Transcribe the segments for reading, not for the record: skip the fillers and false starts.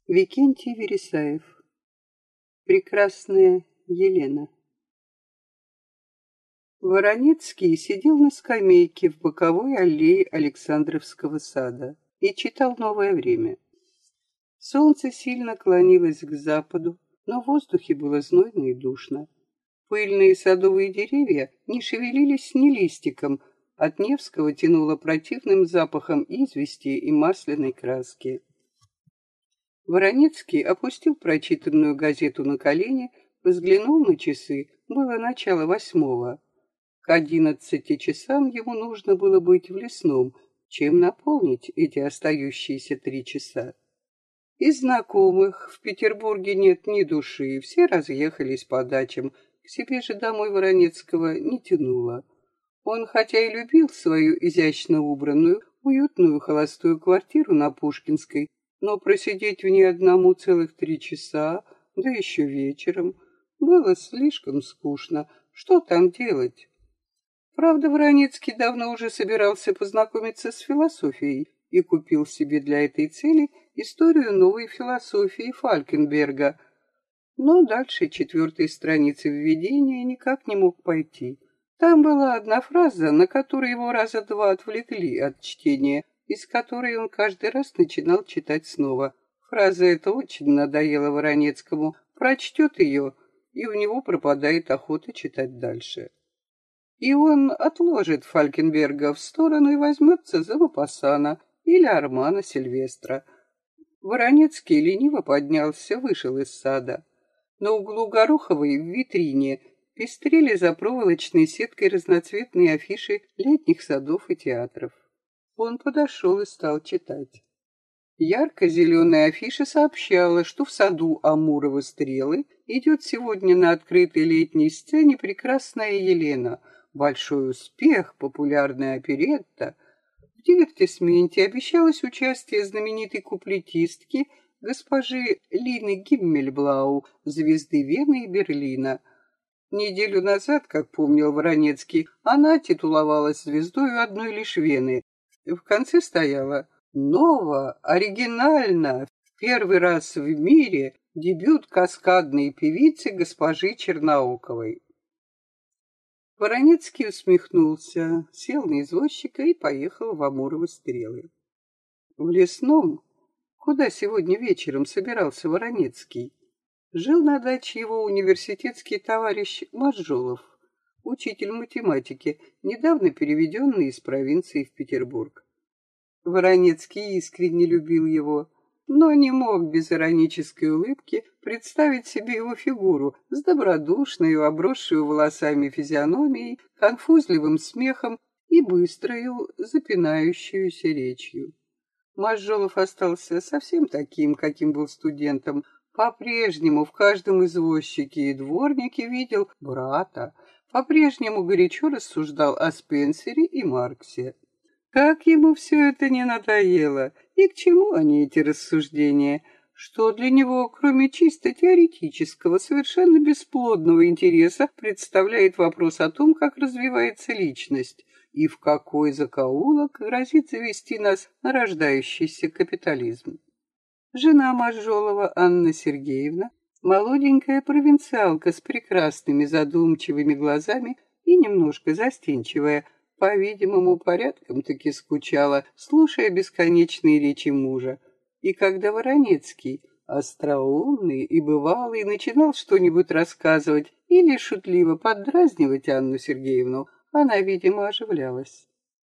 Викентий Вересаев. Прекрасная Елена. Воронецкий сидел на скамейке в боковой аллее Александровского сада и читал «Новое время». Солнце сильно клонилось к западу, но в воздухе было знойно и душно. Пыльные садовые деревья не шевелились ни листиком, от Невского тянуло противным запахом извести и масляной краски. Воронецкий опустил прочитанную газету на колени, взглянул на часы, было начало 8. К 11 часам ему нужно было быть в Лесном, чем наполнить эти остающиеся 3 часа. Из знакомых в Петербурге нет ни души, все разъехались по дачам, к себе же домой Воронецкого не тянуло. Он, хотя и любил свою изящно убранную, уютную холостую квартиру на Пушкинской, но просидеть в ней одному целых 3 часа, да еще вечером, было слишком скучно. Что там делать? Правда, Воронецкий давно уже собирался познакомиться с философией и купил себе для этой цели историю новой философии Фалькенберга, но дальше 4-й страницы введения никак не мог пойти. Там была одна фраза, на которую его раза 2 отвлекли от чтения, из которой он каждый раз начинал читать снова. Фраза эта очень надоела Воронецкому, прочтет ее, и у него пропадает охота читать дальше. И он отложит Фалькенберга в сторону и возьмется за Мопассана или Армана Сильвестра. Воронецкий лениво поднялся, вышел из сада. На углу Гороховой в витрине пестрели за проволочной сеткой разноцветные афиши летних садов и театров. Он подошел и стал читать. Ярко-зеленая афиша сообщала, что в саду Амурова стрелы идет сегодня на открытой летней сцене прекрасная Елена. Большой успех, популярная оперетта. В дивертисменте обещалось участие знаменитой куплетистки госпожи Лины Гиммельблау, звезды Вены и Берлина. Неделю назад, как помнил Воронецкий, она титуловалась звездой одной лишь Вены. В конце стояло «Ново, оригинально, в первый раз в мире дебют каскадной певицы госпожи Чернооковой». Воронецкий усмехнулся, сел на извозчика и поехал в Амурово стрелы. В Лесном, куда сегодня вечером собирался Воронецкий, жил на даче его университетский товарищ Можжолов, учитель математики, недавно переведенный из провинции в Петербург. Воронецкий искренне любил его, но не мог без иронической улыбки представить себе его фигуру с добродушной, обросшей волосами физиономией, конфузливым смехом и быстрою, запинающуюся речью. Можжолов остался совсем таким, каким был студентом. По-прежнему в каждом извозчике и дворнике видел брата, по-прежнему горячо рассуждал о Спенсере и Марксе. Как ему все это не надоело, и к чему они, эти рассуждения? Что для него, кроме чисто теоретического, совершенно бесплодного интереса, представляет вопрос о том, как развивается личность, и в какой закоулок грозит завести нас нарождающийся капитализм. Жена Можжолова, Анна Сергеевна, молоденькая провинциалка с прекрасными задумчивыми глазами и немножко застенчивая, по-видимому, порядком-таки скучала, слушая бесконечные речи мужа. И когда Воронецкий, остроумный и бывалый, начинал что-нибудь рассказывать или шутливо поддразнивать Анну Сергеевну, она, видимо, оживлялась.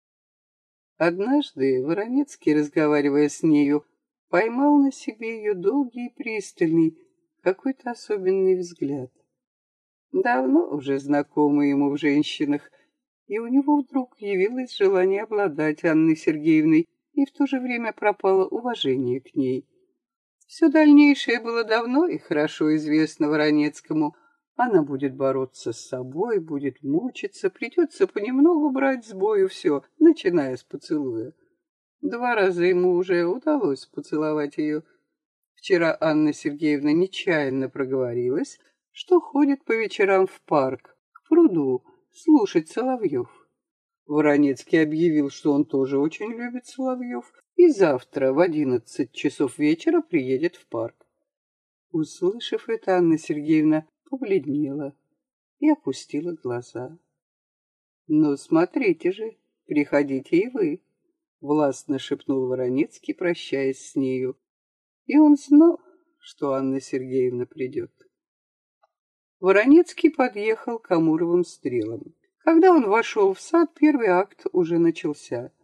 Однажды Воронецкий, разговаривая с нею, поймал на себе ее долгий и пристальный, какой-то особенный взгляд. Давно уже знакомый ему в женщинах, и у него вдруг явилось желание обладать Анной Сергеевной, и в то же время пропало уважение к ней. Все дальнейшее было давно и хорошо известно Воронецкому. Она будет бороться с собой, будет мучиться, придется понемногу брать с бою все, начиная с поцелуя. 2 раза ему уже удалось поцеловать ее. Вчера Анна Сергеевна нечаянно проговорилась, что ходит по вечерам в парк, к пруду, слушать соловьев. Воронецкий объявил, что он тоже очень любит соловьев, и завтра в 11 часов вечера приедет в парк. Услышав это, Анна Сергеевна побледнела и опустила глаза. «Ну, смотрите же, приходите и вы», — властно шепнул Воронецкий, прощаясь с нею. И он знал, что Анна Сергеевна придет. Воронецкий подъехал к Амуровым стрелам. Когда он вошел в сад, первый акт уже начался.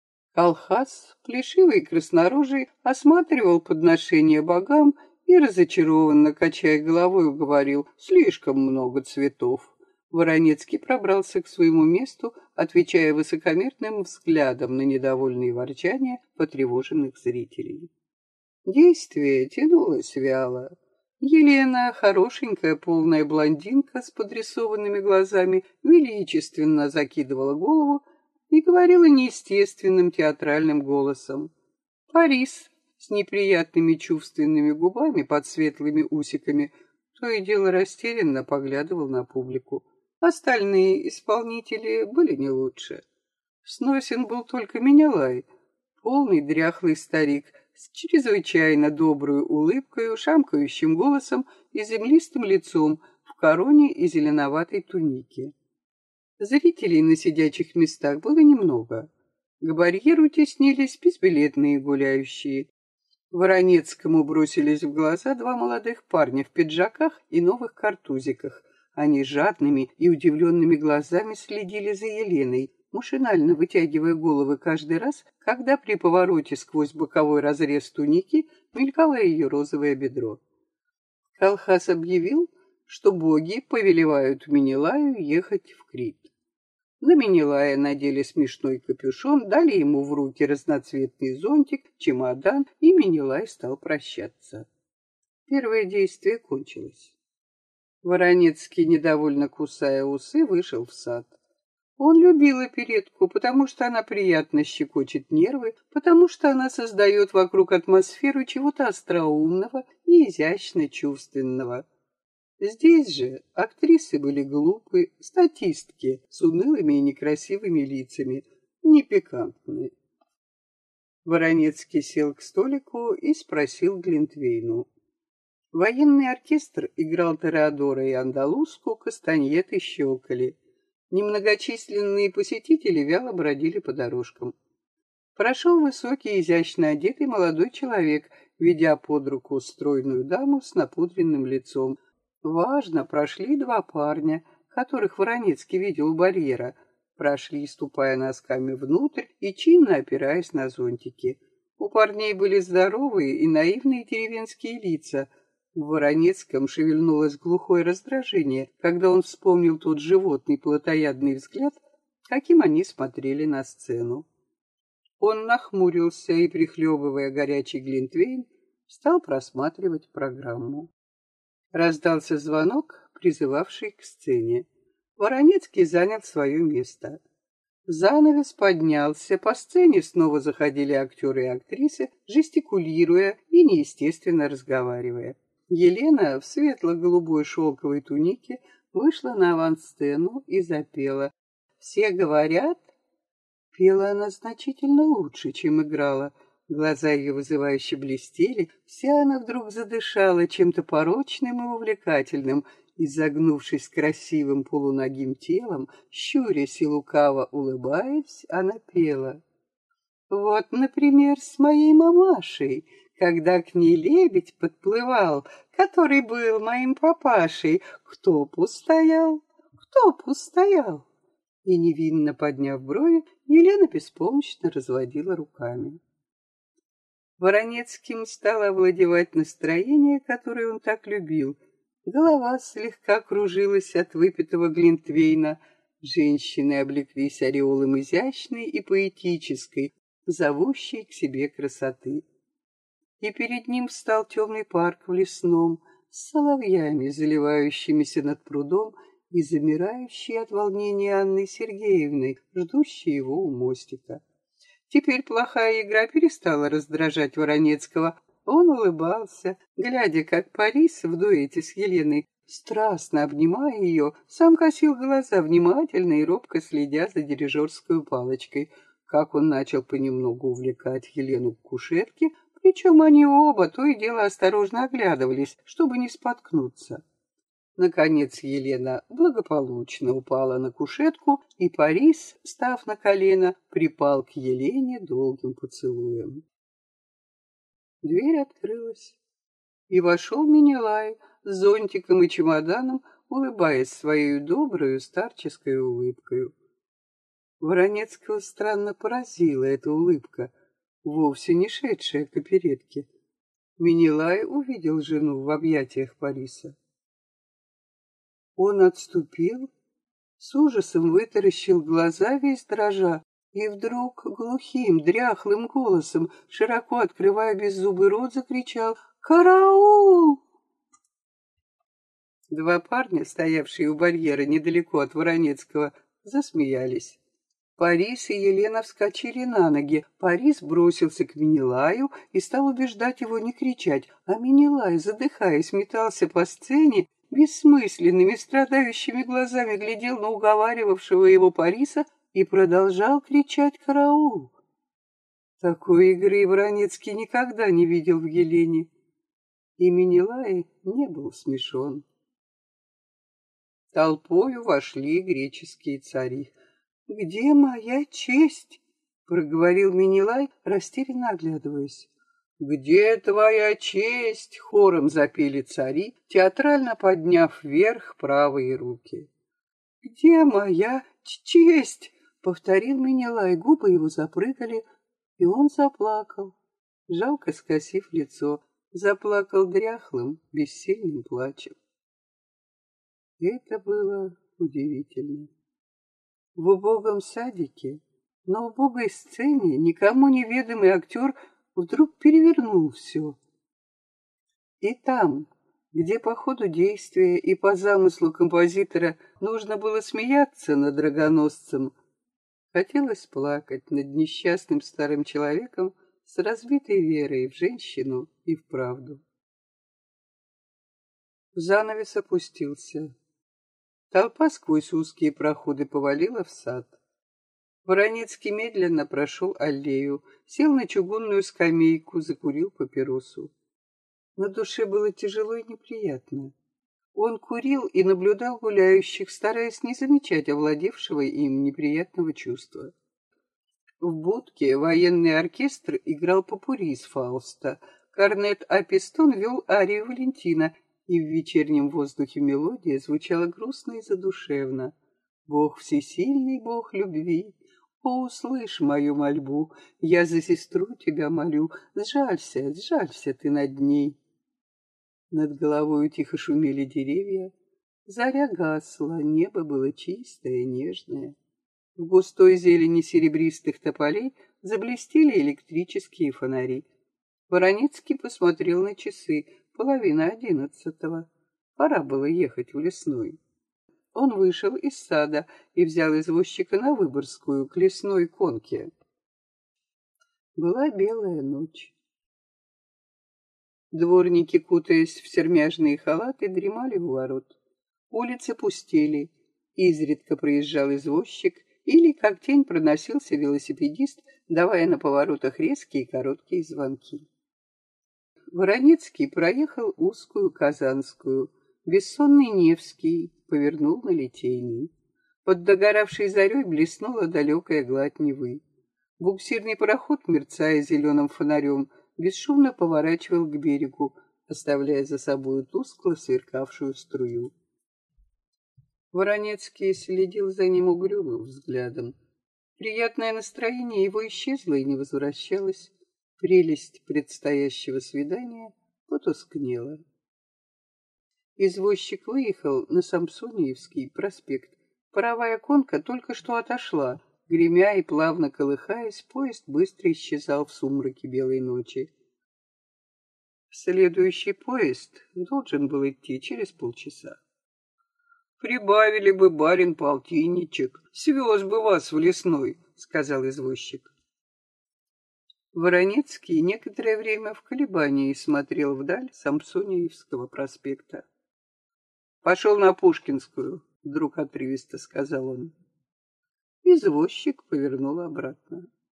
Колхаз, плешивый и краснорожий, осматривал подношения богам и, разочарованно качая головой, говорил: «Слишком много цветов». Воронецкий пробрался к своему месту, отвечая высокомерным взглядом на недовольные ворчания потревоженных зрителей. Действие тянулось вяло. Елена, хорошенькая полная блондинка с подрисованными глазами, величественно закидывала голову и говорила неестественным театральным голосом. Парис с неприятными чувственными губами под светлыми усиками то и дело растерянно поглядывал на публику. Остальные исполнители были не лучше. Сносен был только Менелай, полный дряхлый старик с чрезвычайно доброй улыбкой, шамкающим голосом и землистым лицом в короне и зеленоватой тунике. Зрителей на сидячих местах было немного. К барьеру теснились безбилетные гуляющие. Воронецкому бросились в глаза два молодых парня в пиджаках и новых картузиках. Они жадными и удивленными глазами следили за Еленой, машинально вытягивая головы каждый раз, когда при повороте сквозь боковой разрез туники мелькало ее розовое бедро. Колхаз объявил, что боги повелевают Менелаю ехать в Крит. На Менелая надели смешной капюшон, дали ему в руки разноцветный зонтик, чемодан, и Менелай стал прощаться. Первое действие кончилось. Воронецкий, недовольно кусая усы, вышел в сад. Он любил оперетку, потому что она приятно щекочет нервы, потому что она создает вокруг атмосферу чего-то остроумного и изящно чувственного. Здесь же актрисы были глупые, статистки с унылыми и некрасивыми лицами, не пикантные. Воронецкий сел к столику и спросил Глинтвейну. Военный оркестр играл тореадора и андалузку, кастаньеты щелкали. Немногочисленные посетители вяло бродили по дорожкам. Прошел высокий, изящно одетый молодой человек, ведя под руку стройную даму с напудренным лицом. Важно прошли два парня, которых Воронецкий видел у барьера. Прошли, ступая носками внутрь и чинно опираясь на зонтики. У парней были здоровые и наивные деревенские лица. В Воронецком шевельнулось глухое раздражение, когда он вспомнил тот животный плотоядный взгляд, каким они смотрели на сцену. Он нахмурился и, прихлебывая горячий глинтвейн, стал просматривать программу. Раздался звонок, призывавший к сцене. Воронецкий занял свое место. Занавес поднялся, по сцене снова заходили актеры и актрисы, жестикулируя и неестественно разговаривая. Елена в светло-голубой шелковой тунике вышла на авансцену и запела. «Все говорят...» Пела она значительно лучше, чем играла. Глаза ее вызывающе блестели, вся она вдруг задышала чем-то порочным и увлекательным, и, загнувшись красивым полуногим телом, щурясь и лукаво улыбаясь, она пела. «Вот, например, с моей мамашей, когда к ней лебедь подплывал, который был моим папашей, кто б устоял, кто б устоял?» И, невинно подняв брови, Елена беспомощно разводила руками. Воронецким стало овладевать настроение, которое он так любил. Голова слегка кружилась от выпитого глинтвейна. Женщины облеклись ореолом изящной и поэтической, зовущей к себе красоты. И перед ним встал темный парк в лесном, с соловьями, заливающимися над прудом, и замирающей от волнения Анной Сергеевной, ждущей его у мостика. Теперь плохая игра перестала раздражать Воронецкого. Он улыбался, глядя, как Парис в дуэте с Еленой, страстно обнимая ее, сам косил глаза, внимательно и робко следя за дирижерской палочкой. как он начал понемногу увлекать Елену к кушетке, причем они оба то и дело осторожно оглядывались, чтобы не споткнуться. Наконец Елена благополучно упала на кушетку, и Парис, став на колено, припал к Елене долгим поцелуем. Дверь открылась, и вошел Менелай с зонтиком и чемоданом, улыбаясь своей доброю старческой улыбкой. Воронецкого странно поразила эта улыбка, вовсе не шедшая к оперетке. Менелай увидел жену в объятиях Париса. Он отступил, с ужасом вытаращил глаза весь дрожа, и вдруг глухим, дряхлым голосом, широко открывая беззубый рот, закричал «Караул!». Два парня, стоявшие у барьера недалеко от Воронецкого, засмеялись. Парис и Елена вскочили на ноги. Парис бросился к Менелаю и стал убеждать его не кричать, а Менелай, задыхаясь, метался по сцене, бессмысленными, страдающими глазами глядел на уговаривавшего его Париса и продолжал кричать «Караул!». Такой игры Воронецкий никогда не видел в Елене, и Менелай не был смешон. Толпою вошли греческие цари. «Где моя честь?» — проговорил Менелай, растерянно оглядываясь. «Где твоя честь?» — хором запели цари, театрально подняв вверх правые руки. «Где моя честь?» — повторил Менелай, губы его запрыгали, и он заплакал, жалко скосив лицо, заплакал дряхлым, бессильным плачем. Это было удивительно. В убогом садике, на убогой сцене никому неведомый актер вдруг перевернул все. И там, где по ходу действия и по замыслу композитора нужно было смеяться над рогоносцем, хотелось плакать над несчастным старым человеком с разбитой верой в женщину и в правду. Занавес опустился. Толпа сквозь узкие проходы повалила в сад. Воронецкий медленно прошел аллею, сел на чугунную скамейку, закурил папиросу. На душе было тяжело и неприятно. Он курил и наблюдал гуляющих, стараясь не замечать овладевшего им неприятного чувства. В будке военный оркестр играл попурри из Фауста, корнет Апистон вел арию Валентина, и в вечернем воздухе мелодия звучала грустно и задушевно. «Бог всесильный, Бог любви, о, услышь мою мольбу, я за сестру тебя молю, сжалься, сжалься ты над ней». Над головой тихо шумели деревья, заря гасла, небо было чистое, нежное. В густой зелени серебристых тополей заблестели электрические фонари. Воронецкий посмотрел на часы, 10:30. Пора было ехать в лесной. Он вышел из сада и взял извозчика на Выборгскую, к лесной конке. Была белая ночь. Дворники, кутаясь в сермяжные халаты, дремали у ворот. Улицы пустели. Изредка проезжал извозчик или, как тень, проносился велосипедист, давая на поворотах резкие короткие звонки. Воронецкий проехал узкую Казанскую, бессонный Невский повернул на Литейный. Под догоравшей зарей блеснула далекая гладь Невы. Буксирный пароход, мерцая зеленым фонарем, бесшумно поворачивал к берегу, оставляя за собою тускло сверкавшую струю. Воронецкий следил за ним угрюмым взглядом. Приятное настроение его исчезло и не возвращалось. Прелесть предстоящего свидания потускнела. Извозчик выехал на Самсониевский проспект. Паровая конка только что отошла. Гремя и плавно колыхаясь, поезд быстро исчезал в сумраке белой ночи. Следующий поезд должен был идти через полчаса. «Прибавили бы, барин, полтинничек, свез бы вас в лесной», — сказал извозчик. Воронецкий некоторое время в колебании смотрел вдаль Самсониевского проспекта. «Пошел на Пушкинскую», — вдруг отрывисто сказал он. Извозчик повернул обратно.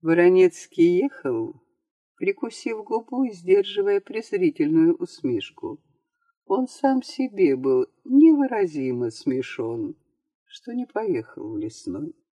Воронецкий ехал, прикусив губу и сдерживая презрительную усмешку. Он сам себе был невыразимо смешон, что не поехал в лесной.